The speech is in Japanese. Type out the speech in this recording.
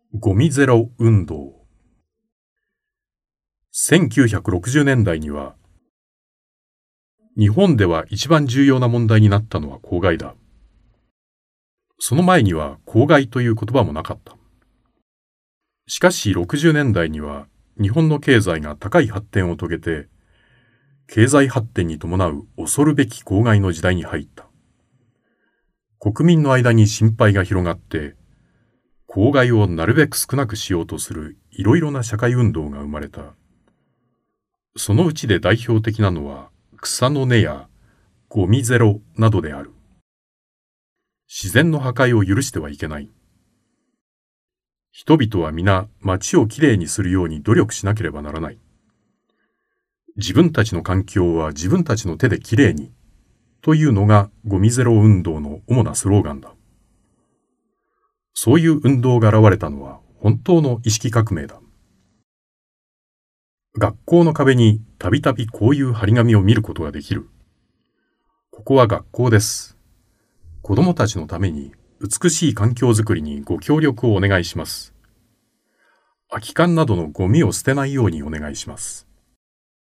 ゴミゼロ運動。1960年代には、日本では一番重要な問題になったのは公害だ。その前には公害という言葉もなかった。しかし60年代には日本の経済が高い発展を遂げて、経済発展に伴う恐るべき公害の時代に入った。国民の間に心配が広がって、公害をなるべく少なくしようとするいろいろな社会運動が生まれた。そのうちで代表的なのは草の根やゴミゼロなどである。自然の破壊を許してはいけない。人々は皆街をきれいにするように努力しなければならない。自分たちの環境は自分たちの手できれいにというのがゴミゼロ運動の主なスローガンだ。そういう運動が現れたのは本当の意識革命だ。学校の壁にたびたびこういう張り紙を見ることができる。ここは学校です。子供たちのために美しい環境づくりにご協力をお願いします。空き缶などのゴミを捨てないようにお願いします。